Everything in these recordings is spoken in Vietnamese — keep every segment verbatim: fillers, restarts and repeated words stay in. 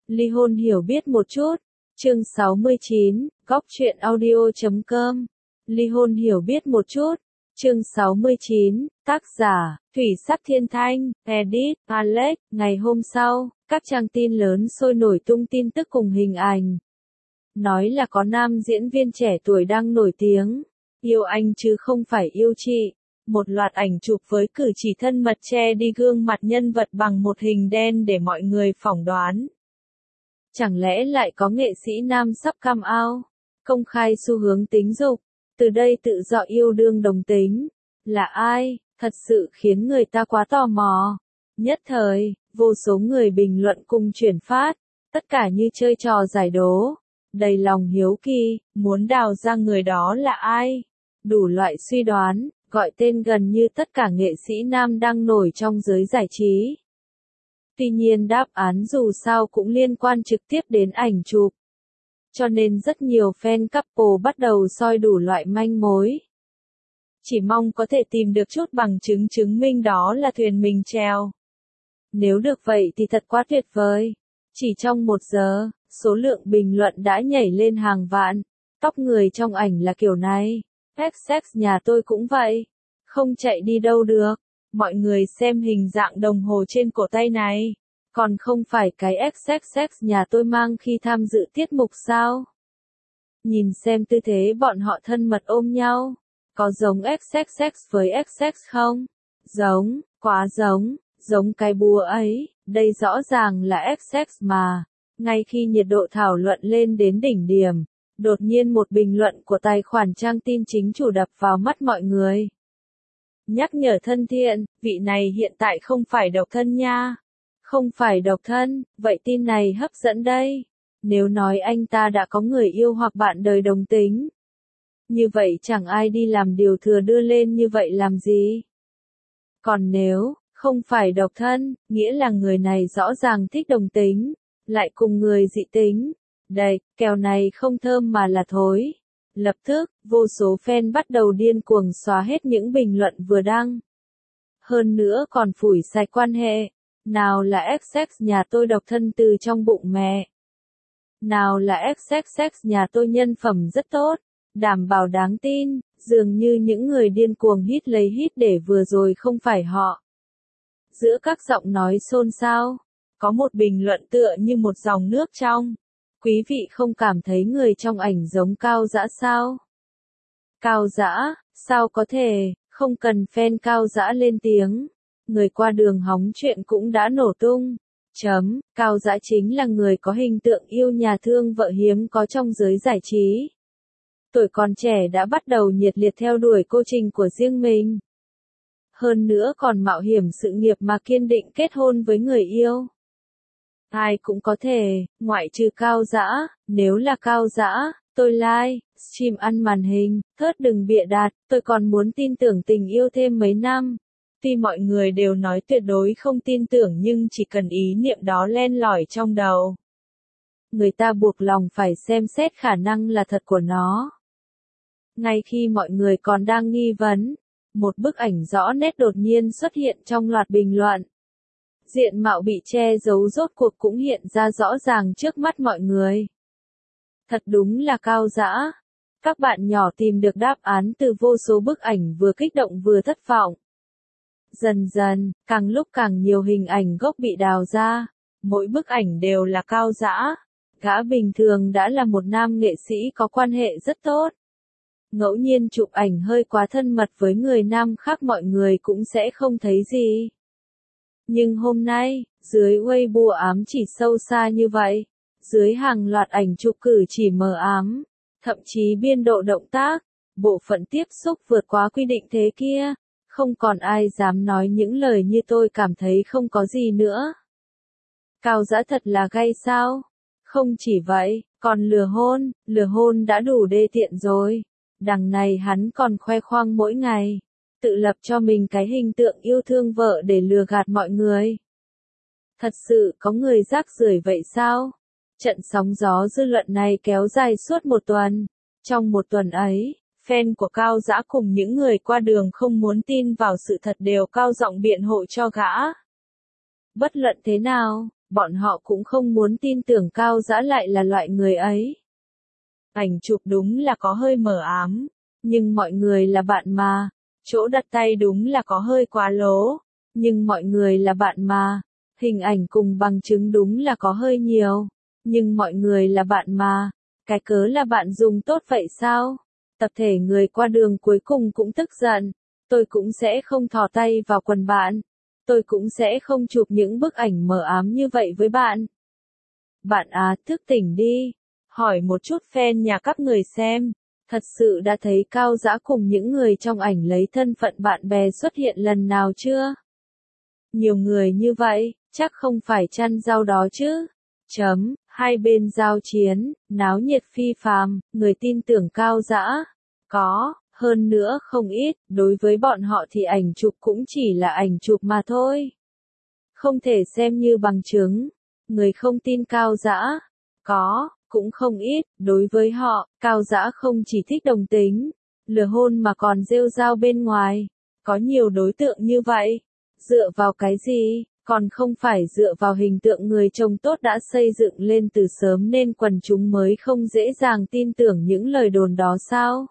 Ly hôn hiểu biết một chút. Chương sáu mươi chín, góc truyện audio chấm com. Ly hôn hiểu biết một chút. Chương sáu mươi chín, tác giả, Thủy Sắc Thiên Thanh, edit, Alex. Ngày hôm sau, các trang tin lớn sôi nổi tung tin tức cùng hình ảnh. Nói là có nam diễn viên trẻ tuổi đang nổi tiếng. Yêu anh chứ không phải yêu chị. Một loạt ảnh chụp với cử chỉ thân mật che đi gương mặt nhân vật bằng một hình đen để mọi người phỏng đoán. Chẳng lẽ lại có nghệ sĩ nam sắp come out, công khai xu hướng tính dục, từ đây tự do yêu đương đồng tính? Là ai? Thật sự khiến người ta quá tò mò. Nhất thời, vô số người bình luận cùng chuyển phát, tất cả như chơi trò giải đố, đầy lòng hiếu kỳ, muốn đào ra người đó là ai. Đủ loại suy đoán, gọi tên gần như tất cả nghệ sĩ nam đang nổi trong giới giải trí. Tuy nhiên đáp án dù sao cũng liên quan trực tiếp đến ảnh chụp. Cho nên rất nhiều fan couple bắt đầu soi đủ loại manh mối. Chỉ mong có thể tìm được chút bằng chứng chứng minh đó là thuyền mình chèo. Nếu được vậy thì thật quá tuyệt vời. Chỉ trong một giờ, số lượng bình luận đã nhảy lên hàng vạn. Tóc người trong ảnh là kiểu này. ích ích nhà tôi cũng vậy. Không chạy đi đâu được. Mọi người xem hình dạng đồng hồ trên cổ tay này. Còn không phải cái ích ích ích nhà tôi mang khi tham dự tiết mục sao? Nhìn xem tư thế bọn họ thân mật ôm nhau. Có giống ích ích ích với ích ích không? Giống, quá giống, giống cái búa ấy. Đây rõ ràng là ích ích mà. Ngay khi nhiệt độ thảo luận lên đến đỉnh điểm, đột nhiên một bình luận của tài khoản trang tin chính chủ đập vào mắt mọi người. Nhắc nhở thân thiện, vị này hiện tại không phải độc thân nha. Không phải độc thân, vậy tin này hấp dẫn đây. Nếu nói anh ta đã có người yêu hoặc bạn đời đồng tính. Như vậy chẳng ai đi làm điều thừa đưa lên như vậy làm gì. Còn nếu, không phải độc thân, nghĩa là người này rõ ràng thích đồng tính, lại cùng người dị tính. Đây, kèo này không thơm mà là thối. Lập tức, vô số fan bắt đầu điên cuồng xóa hết những bình luận vừa đăng. Hơn nữa còn phủi sạch quan hệ. Nào là ích ích nhà tôi độc thân từ trong bụng mẹ. Nào là ích ích ích nhà tôi nhân phẩm rất tốt, đảm bảo đáng tin, dường như những người điên cuồng hít lấy hít để vừa rồi không phải họ. Giữa các giọng nói xôn xao, có một bình luận tựa như một dòng nước trong. Quý vị không cảm thấy người trong ảnh giống Cao Dã sao? Cao Dã, sao có thể, không cần fan Cao Dã lên tiếng. Người qua đường hóng chuyện cũng đã nổ tung. Chấm, Cao Dã chính là người có hình tượng yêu nhà thương vợ hiếm có trong giới giải trí. Tuổi còn trẻ đã bắt đầu nhiệt liệt theo đuổi cô trình của riêng mình. Hơn nữa còn mạo hiểm sự nghiệp mà kiên định kết hôn với người yêu. Ai cũng có thể, ngoại trừ Cao Dã, nếu là Cao Dã, tôi like, stream ăn màn hình, thớt đừng bịa đặt, tôi còn muốn tin tưởng tình yêu thêm mấy năm. Tuy mọi người đều nói tuyệt đối không tin tưởng nhưng chỉ cần ý niệm đó len lỏi trong đầu. Người ta buộc lòng phải xem xét khả năng là thật của nó. Ngay khi mọi người còn đang nghi vấn, một bức ảnh rõ nét đột nhiên xuất hiện trong loạt bình luận. Diện mạo bị che giấu rốt cuộc cũng hiện ra rõ ràng trước mắt mọi người. Thật đúng là Cao Dã. Các bạn nhỏ tìm được đáp án từ vô số bức ảnh vừa kích động vừa thất vọng. Dần dần, càng lúc càng nhiều hình ảnh gốc bị đào ra, mỗi bức ảnh đều là Cao Dã. Gã bình thường đã là một nam nghệ sĩ có quan hệ rất tốt. Ngẫu nhiên chụp ảnh hơi quá thân mật với người nam khác mọi người cũng sẽ không thấy gì. Nhưng hôm nay, dưới Weibo ám chỉ sâu xa như vậy, dưới hàng loạt ảnh chụp cử chỉ mờ ám, thậm chí biên độ động tác, bộ phận tiếp xúc vượt quá quy định thế kia. Không còn ai dám nói những lời như tôi cảm thấy không có gì nữa. Cao Dã thật là gay sao? Không chỉ vậy, còn lừa hôn, lừa hôn đã đủ đê tiện rồi. Đằng này hắn còn khoe khoang mỗi ngày. Tự lập cho mình cái hình tượng yêu thương vợ để lừa gạt mọi người. Thật sự có người rác rưởi vậy sao? Trận sóng gió dư luận này kéo dài suốt một tuần. Trong một tuần ấy, fan của Cao Dã cùng những người qua đường không muốn tin vào sự thật đều cao giọng biện hộ cho gã. Bất luận thế nào, bọn họ cũng không muốn tin tưởng Cao Dã lại là loại người ấy. Ảnh chụp đúng là có hơi mờ ám, nhưng mọi người là bạn mà. Chỗ đặt tay đúng là có hơi quá lố, nhưng mọi người là bạn mà. Hình ảnh cùng bằng chứng đúng là có hơi nhiều, nhưng mọi người là bạn mà. Cái cớ là bạn dùng tốt vậy sao? Tập thể người qua đường cuối cùng cũng tức giận. Tôi cũng sẽ không thò tay vào quần bạn. Tôi cũng sẽ không chụp những bức ảnh mờ ám như vậy với bạn. Bạn à, thức tỉnh đi. Hỏi một chút fan nhà các người xem. Thật sự đã thấy Cao Dã cùng những người trong ảnh lấy thân phận bạn bè xuất hiện lần nào chưa? Nhiều người như vậy, chắc không phải chăn rau đó chứ. Chấm, hai bên giao chiến, náo nhiệt phi phàm, người tin tưởng Cao Dã. Có, hơn nữa không ít, đối với bọn họ thì ảnh chụp cũng chỉ là ảnh chụp mà thôi. Không thể xem như bằng chứng. Người không tin Cao Dã. Có, cũng không ít, đối với họ, Cao Dã không chỉ thích đồng tính, lừa hôn mà còn rêu rao bên ngoài. Có nhiều đối tượng như vậy. Dựa vào cái gì, còn không phải dựa vào hình tượng người chồng tốt đã xây dựng lên từ sớm nên quần chúng mới không dễ dàng tin tưởng những lời đồn đó sao?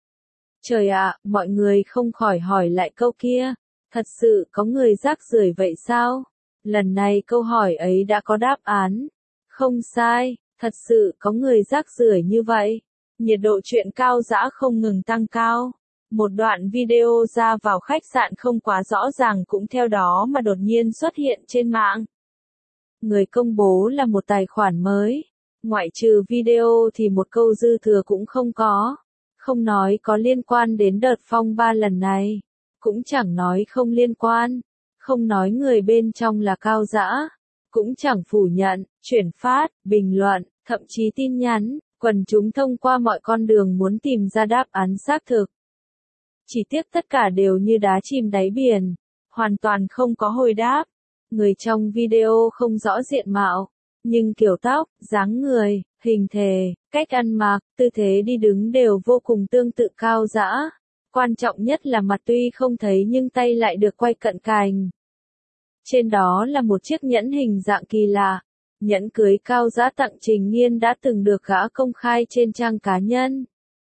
Trời ạ, mọi người không khỏi hỏi lại câu kia. Thật sự có người rác rưởi vậy sao? Lần này câu hỏi ấy đã có đáp án. Không sai, thật sự có người rác rưởi như vậy. Nhiệt độ chuyện Cao Dã không ngừng tăng cao. Một đoạn video ra vào khách sạn không quá rõ ràng cũng theo đó mà đột nhiên xuất hiện trên mạng. Người công bố là một tài khoản mới. Ngoại trừ video thì một câu dư thừa cũng không có. Không nói có liên quan đến đợt phong ba lần này. Cũng chẳng nói không liên quan. Không nói người bên trong là Cao Dã. Cũng chẳng phủ nhận, chuyển phát, bình luận, thậm chí tin nhắn. Quần chúng thông qua mọi con đường muốn tìm ra đáp án xác thực. Chỉ tiếc tất cả đều như đá chìm đáy biển. Hoàn toàn không có hồi đáp. Người trong video không rõ diện mạo. Nhưng kiểu tóc, dáng người, hình thể, cách ăn mặc, tư thế đi đứng đều vô cùng tương tự Cao Dã. Quan trọng nhất là mặt tuy không thấy nhưng tay lại được quay cận cảnh. Trên đó là một chiếc nhẫn hình dạng kỳ lạ. Nhẫn cưới Cao Dã tặng Trình Nghiên đã từng được gã công khai trên trang cá nhân.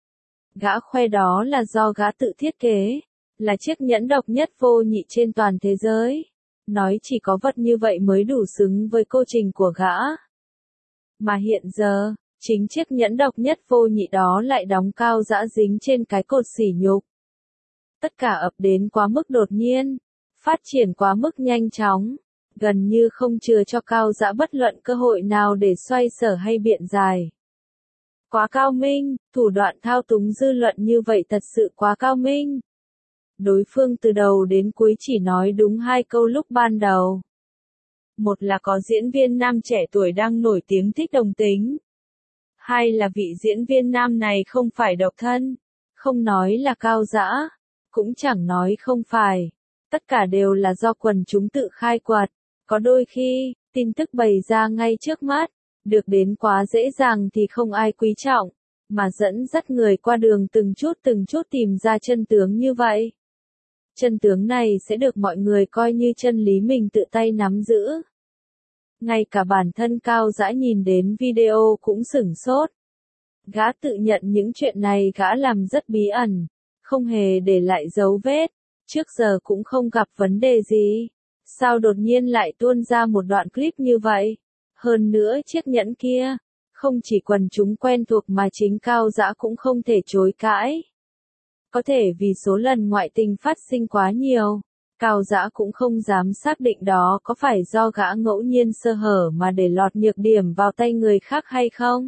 Gã khoe đó là do gã tự thiết kế, là chiếc nhẫn độc nhất vô nhị trên toàn thế giới. Nói chỉ có vật như vậy mới đủ xứng với cô Trình của gã. Mà hiện giờ, chính chiếc nhẫn độc nhất vô nhị đó lại đóng Cao Dã dính trên cái cột sỉ nhục. Tất cả ập đến quá mức đột nhiên, phát triển quá mức nhanh chóng, gần như không chừa cho Cao Dã bất luận cơ hội nào để xoay sở hay biện giải. Quá cao minh, thủ đoạn thao túng dư luận như vậy thật sự quá cao minh. Đối phương từ đầu đến cuối chỉ nói đúng hai câu lúc ban đầu. Một là có diễn viên nam trẻ tuổi đang nổi tiếng thích đồng tính. Hai là vị diễn viên nam này không phải độc thân. Không nói là Cao Dã, cũng chẳng nói không phải. Tất cả đều là do quần chúng tự khai quật. Có đôi khi, tin tức bày ra ngay trước mắt, được đến quá dễ dàng thì không ai quý trọng, mà dẫn dắt người qua đường từng chút từng chút tìm ra chân tướng như vậy. Chân tướng này sẽ được mọi người coi như chân lý mình tự tay nắm giữ. Ngay cả bản thân Cao Dã nhìn đến video cũng sửng sốt. Gã tự nhận những chuyện này gã làm rất bí ẩn, không hề để lại dấu vết, trước giờ cũng không gặp vấn đề gì. Sao đột nhiên lại tuôn ra một đoạn clip như vậy? Hơn nữa chiếc nhẫn kia, không chỉ quần chúng quen thuộc mà chính Cao Dã cũng không thể chối cãi. Có thể vì số lần ngoại tình phát sinh quá nhiều, Cao Dã cũng không dám xác định đó có phải do gã ngẫu nhiên sơ hở mà để lọt nhược điểm vào tay người khác hay không.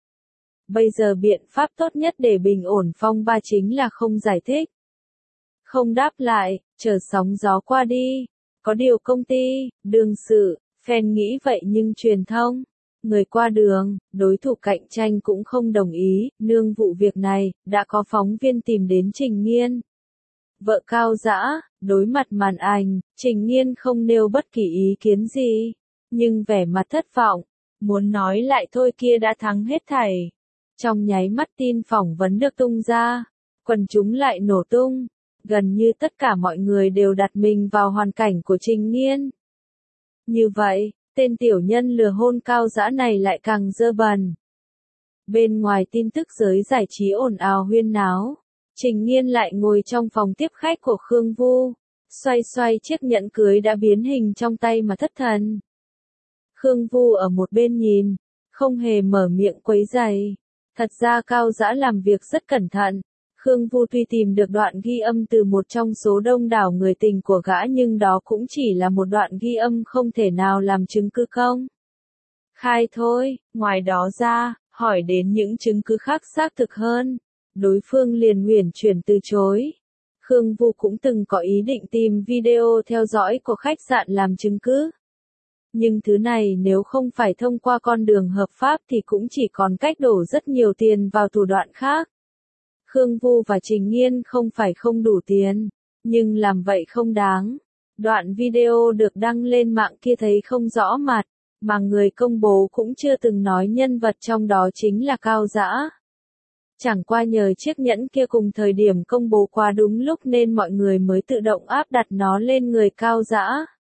Bây giờ biện pháp tốt nhất để bình ổn phong ba chính là không giải thích. Không đáp lại, chờ sóng gió qua đi. Có điều công ty, đương sự, fan nghĩ vậy nhưng truyền thông, người qua đường, đối thủ cạnh tranh cũng không đồng ý, nương vụ việc này, đã có phóng viên tìm đến Trình Nghiên. Vợ Cao Dã, đối mặt màn ảnh, Trình Nghiên không nêu bất kỳ ý kiến gì, nhưng vẻ mặt thất vọng, muốn nói lại thôi kia đã thắng hết thảy. Trong nháy mắt tin phỏng vấn được tung ra, quần chúng lại nổ tung. Gần như tất cả mọi người đều đặt mình vào hoàn cảnh của Trình Nghiên. Như vậy, tên tiểu nhân lừa hôn Cao Dã này lại càng dơ bẩn. Bên ngoài tin tức giới giải trí ồn ào huyên náo, Trình Nghiên lại ngồi trong phòng tiếp khách của Khương Vu, xoay xoay chiếc nhẫn cưới đã biến hình trong tay mà thất thần. Khương Vu ở một bên nhìn, không hề mở miệng quấy rầy. Thật ra Cao Dã làm việc rất cẩn thận. Khương Vu tuy tìm được đoạn ghi âm từ một trong số đông đảo người tình của gã nhưng đó cũng chỉ là một đoạn ghi âm không thể nào làm chứng cứ công khai thôi, ngoài đó ra, hỏi đến những chứng cứ khác xác thực hơn, đối phương liền uyển chuyển từ chối. Khương Vu cũng từng có ý định tìm video theo dõi của khách sạn làm chứng cứ. Nhưng thứ này nếu không phải thông qua con đường hợp pháp thì cũng chỉ còn cách đổ rất nhiều tiền vào thủ đoạn khác. Khương Vu và Trình Nghiên không phải không đủ tiền, nhưng làm vậy không đáng. Đoạn video được đăng lên mạng kia thấy không rõ mặt, mà người công bố cũng chưa từng nói nhân vật trong đó chính là Cao Dã. Chẳng qua nhờ chiếc nhẫn kia cùng thời điểm công bố qua đúng lúc nên mọi người mới tự động áp đặt nó lên người Cao Dã.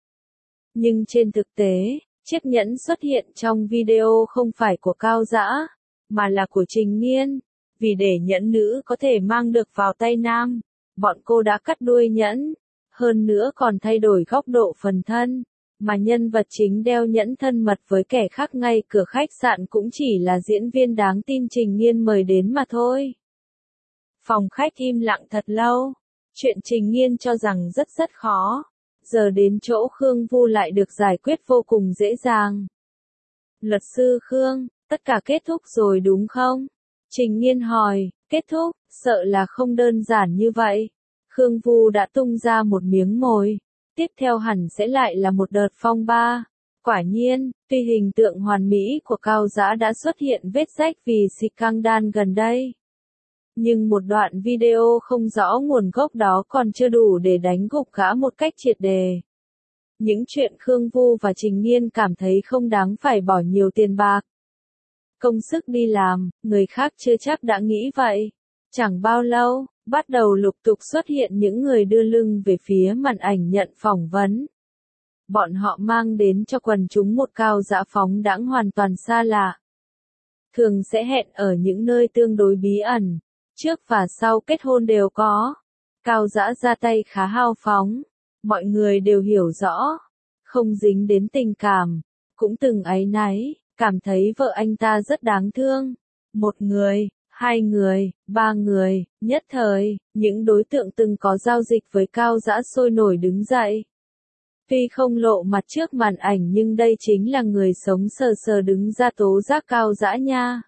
Nhưng trên thực tế, chiếc nhẫn xuất hiện trong video không phải của Cao Dã, mà là của Trình Nghiên. Vì để nhẫn nữ có thể mang được vào tay nam, bọn cô đã cắt đuôi nhẫn, hơn nữa còn thay đổi góc độ phần thân, mà nhân vật chính đeo nhẫn thân mật với kẻ khác ngay cửa khách sạn cũng chỉ là diễn viên đáng tin Trình Nghiên mời đến mà thôi. Phòng khách im lặng thật lâu, chuyện Trình Nghiên cho rằng rất rất khó, giờ đến chỗ Khương Vu lại được giải quyết vô cùng dễ dàng. Luật sư Khương, tất cả kết thúc rồi đúng không? Trình Nghiên hỏi, kết thúc, sợ là không đơn giản như vậy. Khương Vu đã tung ra một miếng mồi. Tiếp theo hẳn sẽ lại là một đợt phong ba. Quả nhiên, tuy hình tượng hoàn mỹ của Cao Dã đã xuất hiện vết rách vì scandal gần đây. Nhưng một đoạn video không rõ nguồn gốc đó còn chưa đủ để đánh gục gã một cách triệt đề. Những chuyện Khương Vu và Trình Nghiên cảm thấy không đáng phải bỏ nhiều tiền bạc. Công sức đi làm, người khác chưa chắc đã nghĩ vậy. Chẳng bao lâu, bắt đầu lục tục xuất hiện những người đưa lưng về phía màn ảnh nhận phỏng vấn. Bọn họ mang đến cho quần chúng một Cao Dã phóng đãng hoàn toàn xa lạ. Thường sẽ hẹn ở những nơi tương đối bí ẩn, trước và sau kết hôn đều có. Cao Dã ra tay khá hào phóng, mọi người đều hiểu rõ, không dính đến tình cảm, cũng từng áy náy. Cảm thấy vợ anh ta rất đáng thương. Một người, hai người, ba người, nhất thời, những đối tượng từng có giao dịch với Cao Dã sôi nổi đứng dậy. Tuy không lộ mặt trước màn ảnh nhưng đây chính là người sống sờ sờ đứng ra tố giác Cao Dã nha.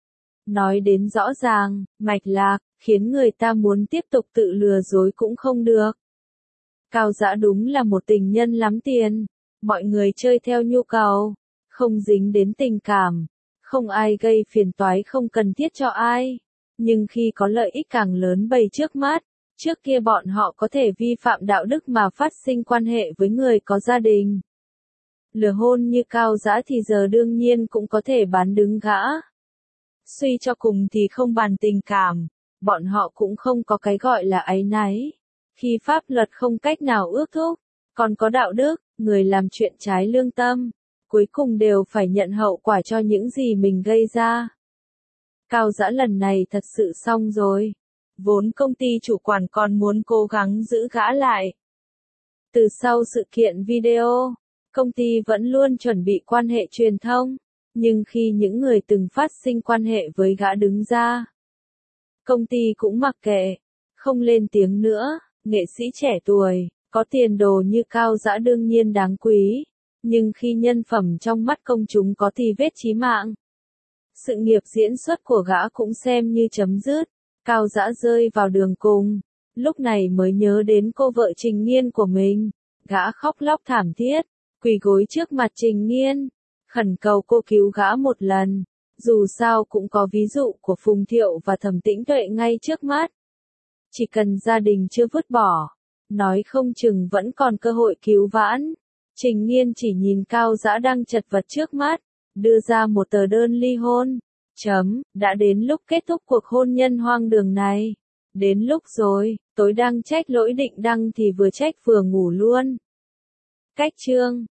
Nói đến rõ ràng, mạch lạc, khiến người ta muốn tiếp tục tự lừa dối cũng không được. Cao Dã đúng là một tình nhân lắm tiền. Mọi người chơi theo nhu cầu. Không dính đến tình cảm, không ai gây phiền toái không cần thiết cho ai. Nhưng khi có lợi ích càng lớn bày trước mắt, trước kia bọn họ có thể vi phạm đạo đức mà phát sinh quan hệ với người có gia đình. Lừa hôn như Cao Dã thì giờ đương nhiên cũng có thể bán đứng gã. Suy cho cùng thì không bàn tình cảm, bọn họ cũng không có cái gọi là áy náy. Khi pháp luật không cách nào ước thúc, còn có đạo đức, người làm chuyện trái lương tâm. Cuối cùng đều phải nhận hậu quả cho những gì mình gây ra. Cao Dã lần này thật sự xong rồi. Vốn công ty chủ quản còn muốn cố gắng giữ gã lại. Từ sau sự kiện video, công ty vẫn luôn chuẩn bị quan hệ truyền thông, nhưng khi những người từng phát sinh quan hệ với gã đứng ra, công ty cũng mặc kệ, không lên tiếng nữa. Nghệ sĩ trẻ tuổi, có tiền đồ như Cao Dã đương nhiên đáng quý. Nhưng khi nhân phẩm trong mắt công chúng có thì vết chí mạng, sự nghiệp diễn xuất của gã cũng xem như chấm dứt. Cao Dã rơi vào đường cùng, lúc này mới nhớ đến cô vợ Trình Nghiên của mình. Gã khóc lóc thảm thiết, quỳ gối trước mặt Trình Nghiên, khẩn cầu cô cứu gã một lần. Dù sao cũng có ví dụ của Phùng Thiệu và Thẩm Tĩnh Tuệ ngay trước mắt. Chỉ cần gia đình chưa vứt bỏ, nói không chừng vẫn còn cơ hội cứu vãn. Trình Nghiên chỉ nhìn Cao Dã đang chật vật trước mắt, đưa ra một tờ đơn ly hôn. Chấm, đã đến lúc kết thúc cuộc hôn nhân hoang đường này. Đến lúc rồi, tối đang trách lỗi định đăng thì vừa trách vừa ngủ luôn. Cách chương